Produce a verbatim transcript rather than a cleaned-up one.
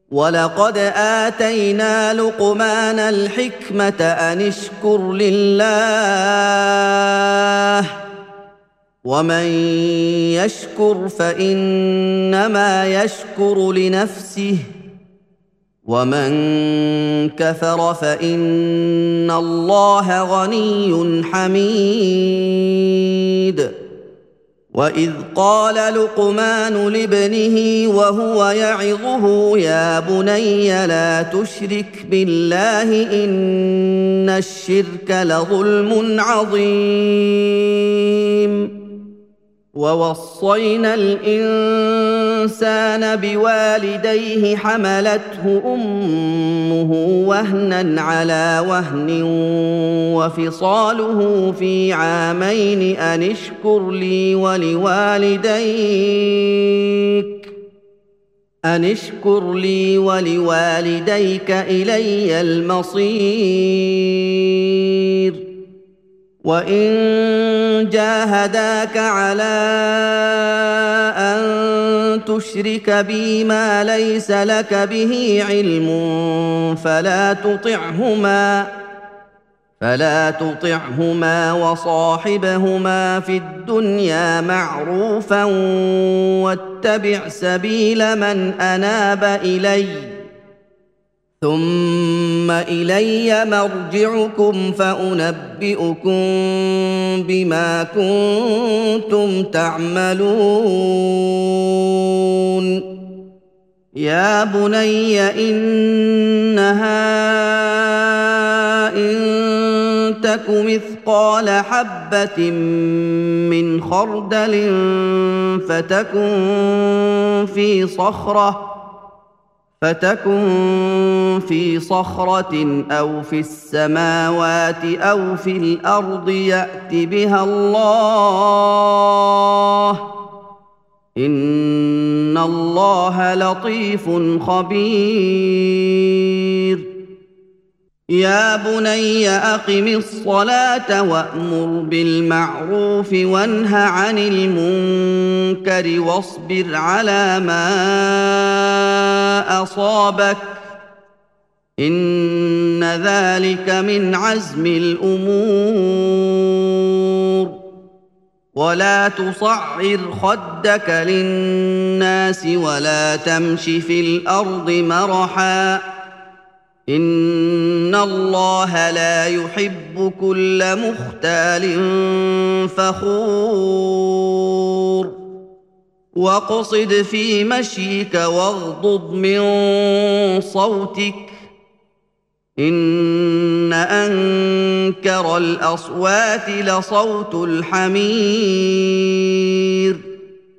ولقد آتينا لقمان الحكمة أن اشكر لله ومن يشكر فإنما يشكر لنفسه ومن كفر فإن الله غني حميد وإذ قال لقمان لابنه وهو يعظه يا بني لا تشرك بالله إن الشرك لظلم عظيم ووصينا الإنسان بوالديه حملته أمه وهنا على وهن وفصاله في عامين أن اشكر لي ولوالديك أن اشكر لي ولوالديك إلي المصير وإن جاهداك على أن تشرك بي ما ليس لك به علم فلا تطعهما فلا تطعهما وصاحبهما في الدنيا معروفا واتبع سبيل من أناب إليّ ثم إلي مرجعكم فأنبئكم بما كنتم تعملون يا بني إنها إن تك مثقال حبة من خردل فتكن في صخرة فتكن في صخرة أو في السماوات أو في الأرض يأت بها الله إن الله لطيف خبير يا بني أقم الصلاة وأمر بالمعروف وانه عن المنكر واصبر على ما أصابك إن ذلك من عزم الأمور ولا تصعر خدك للناس ولا تمش في الأرض مرحا إن الله لا يحب كل مختال فخور واقصد في مشيك واغضض من صوتك إن أنكر الأصوات لصوت الحمير